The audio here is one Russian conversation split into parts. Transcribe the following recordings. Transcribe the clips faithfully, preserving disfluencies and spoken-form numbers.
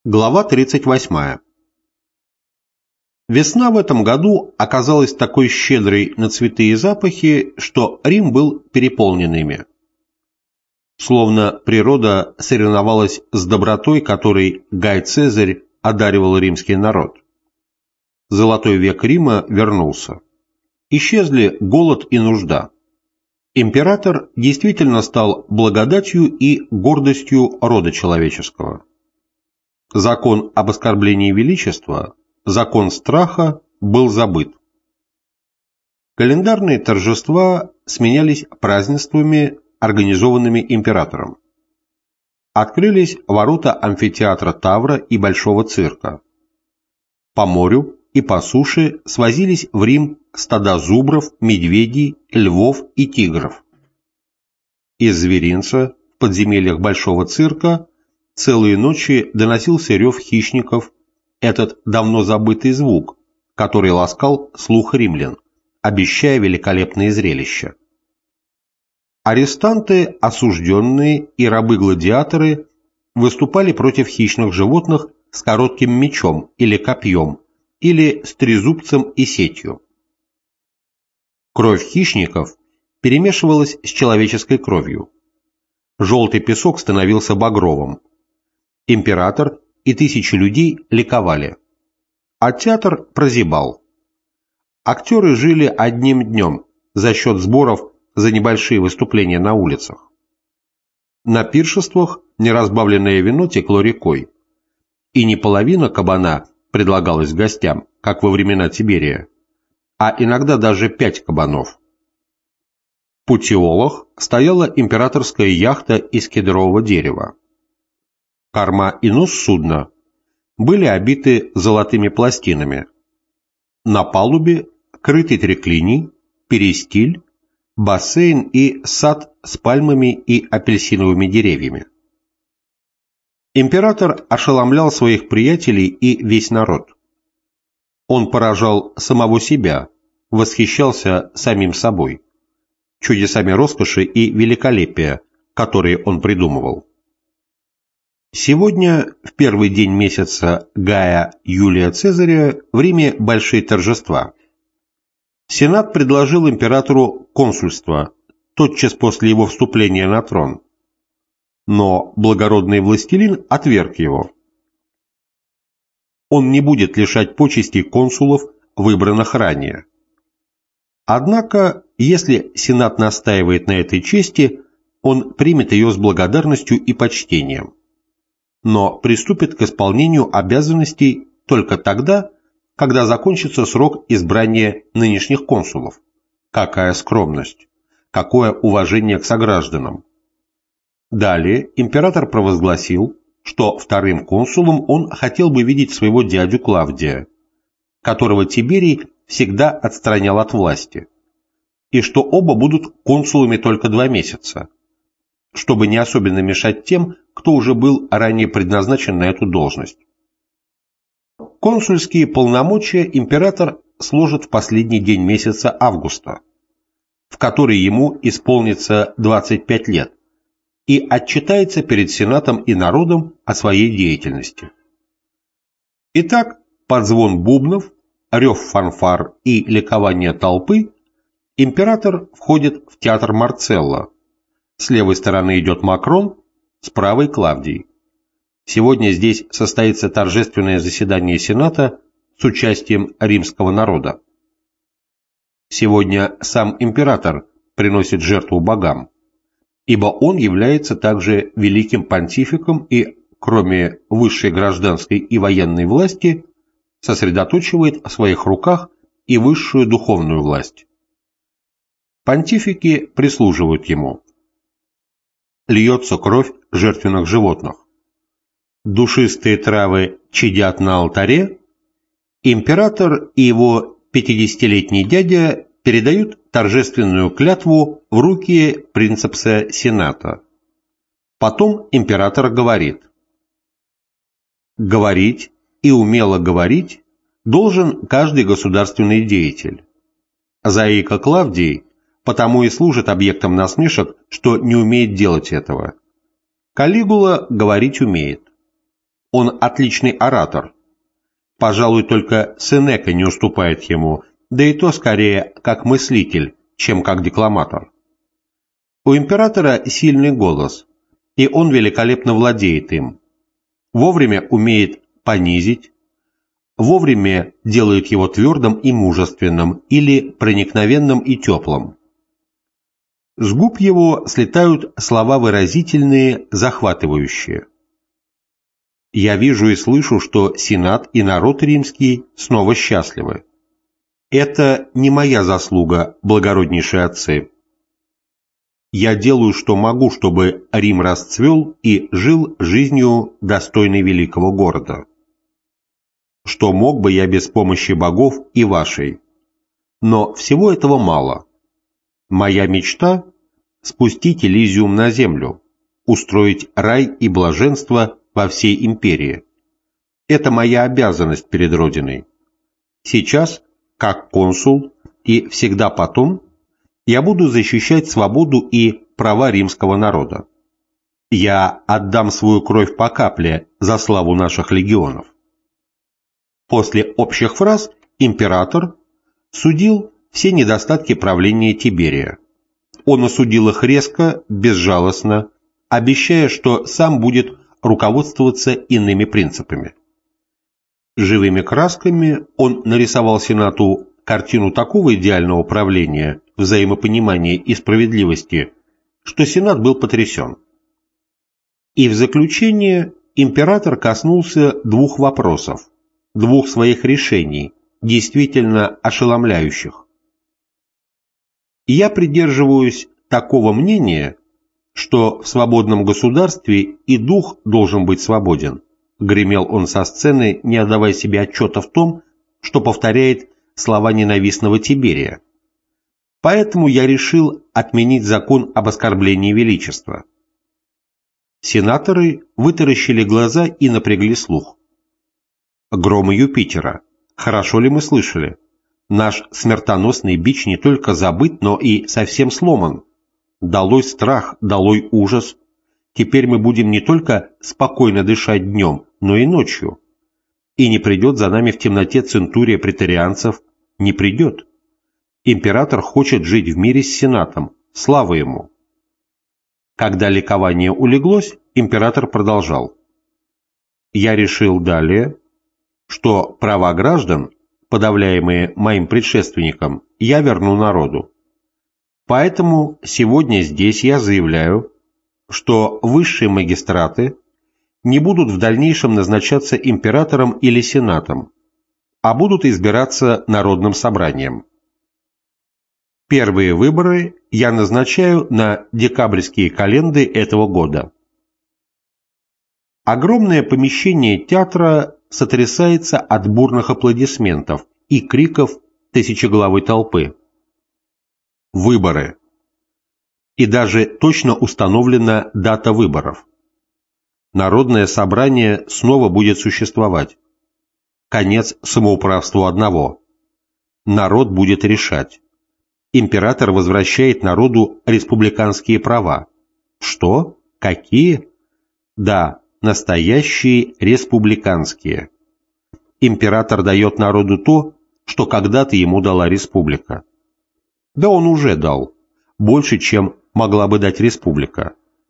Глава тридцать восьмая. Весна в этом году оказалась такой щедрой на цветы и запахи, что Рим был переполнен ими. Словно природа соревновалась с добротой, которой Гай Цезарь одаривал римский народ. Золотой век Рима вернулся. Исчезли голод и нужда. Император действительно стал благодатью и гордостью рода человеческого. Закон об оскорблении величества, закон страха был забыт. Календарные торжества сменялись празднествами, организованными императором. Открылись ворота амфитеатра Тавра и Большого цирка. По морю и по суше свозились в Рим стада зубров, медведей, львов и тигров. Из зверинца в подземельях Большого цирка целые ночи доносился рев хищников, этот давно забытый звук, который ласкал слух римлян, обещая великолепные зрелища. Арестанты, осужденные и рабы-гладиаторы выступали против хищных животных с коротким мечом или копьем, или с трезубцем и сетью. Кровь хищников перемешивалась с человеческой кровью. Желтый песок становился багровым. Император и тысячи людей ликовали, а театр прозябал. Актеры жили одним днем за счет сборов за небольшие выступления на улицах. На пиршествах неразбавленное вино текло рекой, и не половина кабана предлагалась гостям, как во времена Тиберия, а иногда даже пять кабанов. В Путиолах стояла императорская яхта из кедрового дерева. Корма и нос судна были обиты золотыми пластинами. На палубе крытый триклиний, перистиль, бассейн и сад с пальмами и апельсиновыми деревьями. Император ошеломлял своих приятелей и весь народ. Он поражал самого себя, восхищался самим собой, чудесами роскоши и великолепия, которые он придумывал. Сегодня, в первый день месяца Гая Юлия Цезаря, в Риме большие торжества. Сенат предложил императору консульство тотчас после его вступления на трон. Но благородный властелин отверг его. Он не будет лишать почестей консулов, выбранных ранее. Однако, если Сенат настаивает на этой чести, он примет ее с благодарностью и почтением, но приступит к исполнению обязанностей только тогда, когда закончится срок избрания нынешних консулов. Какая скромность, какое уважение к согражданам. Далее император провозгласил, что вторым консулом он хотел бы видеть своего дядю Клавдия, которого Тиберий всегда отстранял от власти, и что оба будут консулами только два месяца, чтобы не особенно мешать тем, кто уже был ранее предназначен на эту должность. Консульские полномочия император сложит в последний день месяца августа, в который ему исполнится двадцать пять лет, и отчитается перед Сенатом и народом о своей деятельности. Итак, под звон бубнов, рев фанфар и ликование толпы император входит в театр Марцелла. С левой стороны идет Макрон, с правой Клавдий. Сегодня здесь состоится торжественное заседание Сената с участием римского народа. Сегодня сам император приносит жертву богам, ибо он является также великим понтификом и, кроме высшей гражданской и военной власти, сосредоточивает в своих руках и высшую духовную власть. Понтифики прислуживают ему. Льется кровь жертвенных животных. Душистые травы чадят на алтаре. Император и его пятидесятилетний дядя передают торжественную клятву в руки принцепса Сената. Потом император говорит: «Говорить и умело говорить должен каждый государственный деятель. Заика Клавдий потому и служит объектом насмешек, что не умеет делать этого. Калигула говорить умеет. Он отличный оратор. Пожалуй, только Сенека не уступает ему, да и то скорее как мыслитель, чем как декламатор. У императора сильный голос, и он великолепно владеет им. Вовремя умеет понизить, вовремя делает его твердым и мужественным или проникновенным и теплым. С губ его слетают слова выразительные, захватывающие. Я вижу и слышу, что Сенат и народ римский снова счастливы. Это не моя заслуга, благороднейшие отцы. Я делаю, что могу, чтобы Рим расцвел и жил жизнью, достойной великого города. Что мог бы я без помощи богов и вашей. Но всего этого мало. Моя мечта – спустить Элизиум на землю, устроить рай и блаженство во всей империи. Это моя обязанность перед Родиной. Сейчас, как консул, и всегда потом, я буду защищать свободу и права римского народа. Я отдам свою кровь по капле за славу наших легионов. После общих фраз император судил все недостатки правления Тиберия. Он осудил их резко, безжалостно, обещая, что сам будет руководствоваться иными принципами. Живыми красками он нарисовал Сенату картину такого идеального правления, взаимопонимания и справедливости, что Сенат был потрясен. И в заключение император коснулся двух вопросов, двух своих решений, действительно ошеломляющих. Я придерживаюсь такого мнения, что в свободном государстве и дух должен быть свободен, гремел он со сцены, не отдавая себе отчета в том, что повторяет слова ненавистного Тиберия. Поэтому я решил отменить закон об оскорблении величества. Сенаторы вытаращили глаза и напрягли слух. Громы Юпитера. Хорошо ли мы слышали? Наш смертоносный бич не только забыт, но и совсем сломан. Долой страх, долой ужас. Теперь мы будем не только спокойно дышать днем, но и ночью. И не придет за нами в темноте центурия преторианцев, не придет. Император хочет жить в мире с Сенатом, слава ему. Когда ликование улеглось, император продолжал. Я решил далее, что права граждан, подавляемые моим предшественником, я верну народу. Поэтому сегодня здесь я заявляю, что высшие магистраты не будут в дальнейшем назначаться императором или сенатом, а будут избираться народным собранием. Первые выборы я назначаю на декабрьские календы этого года. Огромное помещение театра сотрясается от бурных аплодисментов и криков тысячеголовой толпы. Выборы. И даже точно установлена дата выборов. Народное собрание снова будет существовать. Конец самоуправству одного. Народ будет решать. Император возвращает народу республиканские права. Что? Какие? Да, настоящие республиканские. Император дает народу то, что когда-то ему дала республика. Да он уже дал. Больше, чем могла бы дать республика.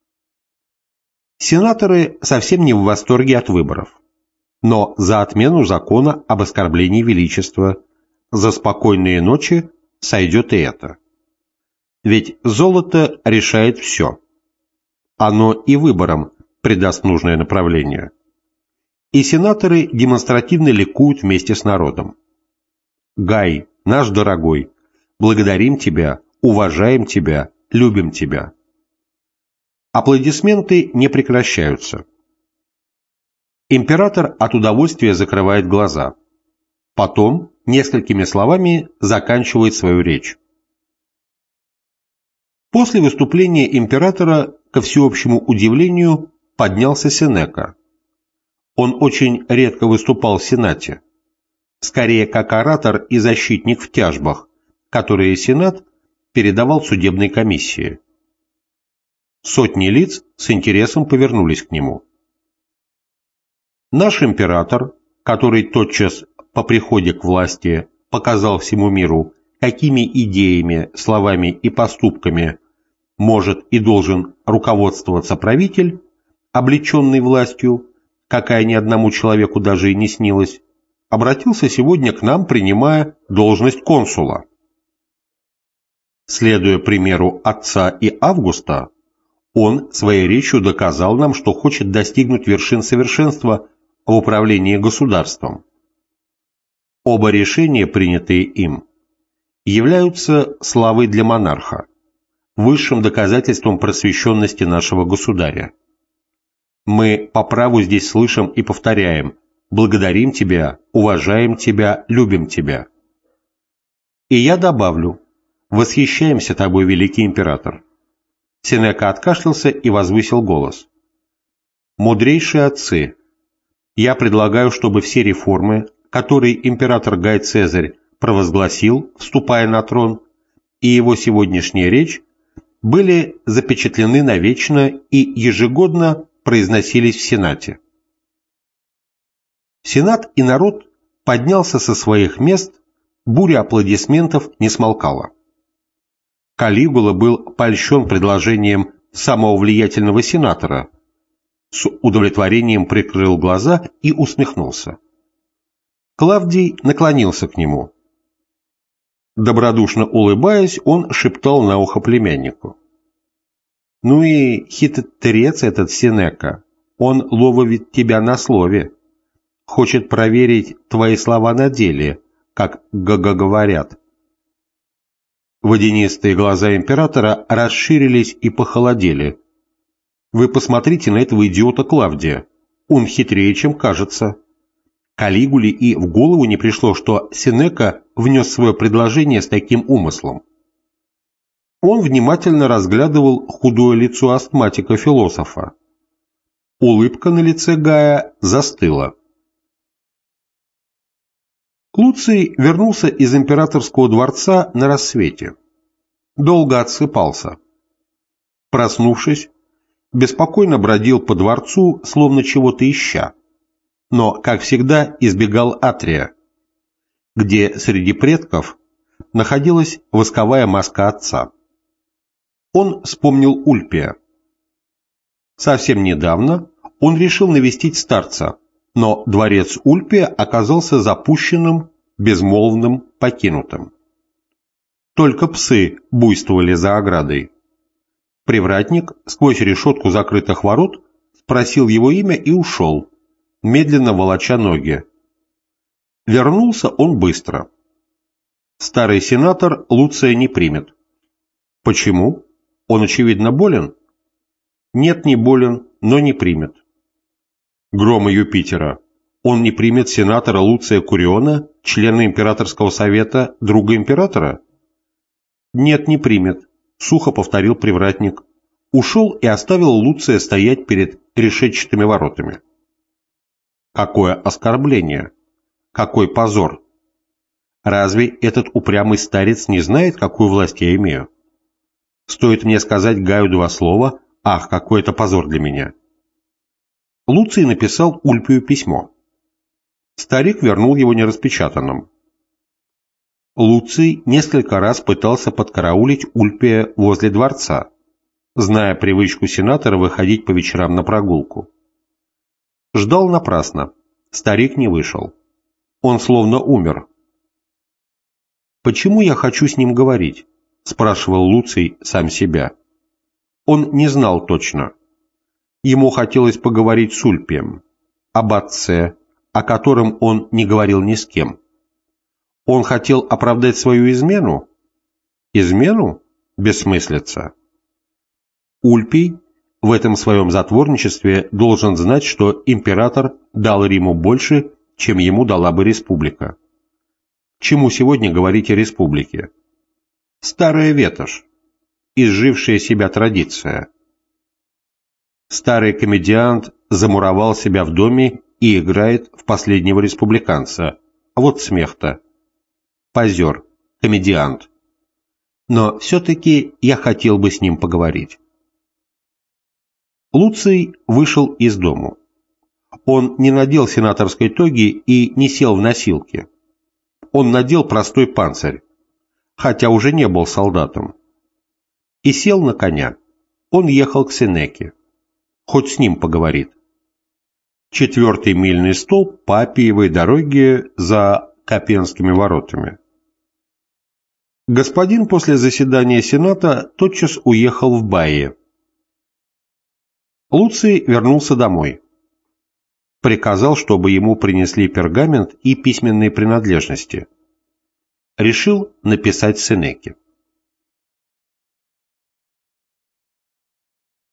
Сенаторы совсем не в восторге от выборов. Но за отмену закона об оскорблении величества, за спокойные ночи сойдет и это. Ведь золото решает все. Оно и выборам придаст нужное направление. И сенаторы демонстративно ликуют вместе с народом. Гай, наш дорогой, благодарим тебя, уважаем тебя, любим тебя. Аплодисменты не прекращаются. Император от удовольствия закрывает глаза. Потом несколькими словами заканчивает свою речь. После выступления императора, ко всеобщему удивлению, поднялся Сенека. Он очень редко выступал в Сенате, скорее как оратор и защитник в тяжбах, которые Сенат передавал судебной комиссии. Сотни лиц с интересом повернулись к нему. Наш император, который тотчас по приходе к власти показал всему миру, какими идеями, словами и поступками может и должен руководствоваться правитель, облеченный властью, какая ни одному человеку даже и не снилась, обратился сегодня к нам, принимая должность консула. Следуя примеру отца и Августа, он своей речью доказал нам, что хочет достигнуть вершин совершенства в управлении государством. Оба решения, принятые им, являются славой для монарха, высшим доказательством просвещенности нашего государя. Мы по праву здесь слышим и повторяем: благодарим тебя, уважаем тебя, любим тебя. И я добавлю: восхищаемся тобой, великий император. Сенека откашлялся и возвысил голос. Мудрейшие отцы, я предлагаю, чтобы все реформы, которые император Гай Цезарь провозгласил, вступая на трон, и его сегодняшняя речь были запечатлены навечно и ежегодно произносились в Сенате. Сенат и народ поднялся со своих мест, буря аплодисментов не смолкала. Калигула был польщен предложением самого влиятельного сенатора, с удовлетворением прикрыл глаза и усмехнулся. Клавдий наклонился к нему. Добродушно улыбаясь, он шептал на ухо племяннику. «Ну и хитрец этот Сенека, он ловит тебя на слове, хочет проверить твои слова на деле, как г-г говорят». Водянистые глаза императора расширились и похолодели. Вы посмотрите на этого идиота Клавдия, он хитрее, чем кажется. Калигуле и в голову не пришло, что Сенека внес свое предложение с таким умыслом. Он внимательно разглядывал худое лицо астматика-философа. Улыбка на лице Гая застыла. Луций вернулся из императорского дворца на рассвете. Долго отсыпался. Проснувшись, беспокойно бродил по дворцу, словно чего-то ища, но, как всегда, избегал атрия, где среди предков находилась восковая маска отца. Он вспомнил Ульпия. Совсем недавно он решил навестить старца, но дворец Ульпия оказался запущенным, безмолвным, покинутым. Только псы буйствовали за оградой. Привратник сквозь решетку закрытых ворот спросил его имя и ушел, медленно волоча ноги. Вернулся он быстро. Старый сенатор Луция не примет. Почему? Он, очевидно, болен? Нет, не болен, но не примет. Громы Юпитера. Он не примет сенатора Луция Куриона, члена императорского совета, друга императора? Нет, не примет, сухо повторил привратник. Ушел и оставил Луция стоять перед решетчатыми воротами. Какое оскорбление! Какой позор! Разве этот упрямый старец не знает, какую власть я имею? Стоит мне сказать Гаю два слова, ах, какой это позор для меня! Луций написал Ульпию письмо. Старик вернул его нераспечатанным. Луций несколько раз пытался подкараулить Ульпия возле дворца, зная привычку сенатора выходить по вечерам на прогулку. Ждал напрасно. Старик не вышел. Он словно умер. «Почему я хочу с ним говорить?» – спрашивал Луций сам себя. Он не знал точно. Ему хотелось поговорить с Ульпием, об отце, о котором он не говорил ни с кем. Он хотел оправдать свою измену? Измену? Бессмыслица. Ульпий в этом своем затворничестве должен знать, что император дал Риму больше, чем ему дала бы республика. Чему сегодня говорить о республике? Старая ветошь, изжившая себя традиция. Старый комедиант замуровал себя в доме и играет в последнего республиканца. Вот смех-то. Позер, комедиант. Но все-таки я хотел бы с ним поговорить. Луций вышел из дому. Он не надел сенаторской тоги и не сел в носилки. Он надел простой панцирь, хотя уже не был солдатом, и сел на коня. Он ехал к Сенеке. Хоть с ним поговорит. Четвертый мильный столб по Аппиевой дороге за Копенскими воротами. Господин после заседания Сената тотчас уехал в Байе. Луций вернулся домой. Приказал, чтобы ему принесли пергамент и письменные принадлежности. Решил написать Сенеке.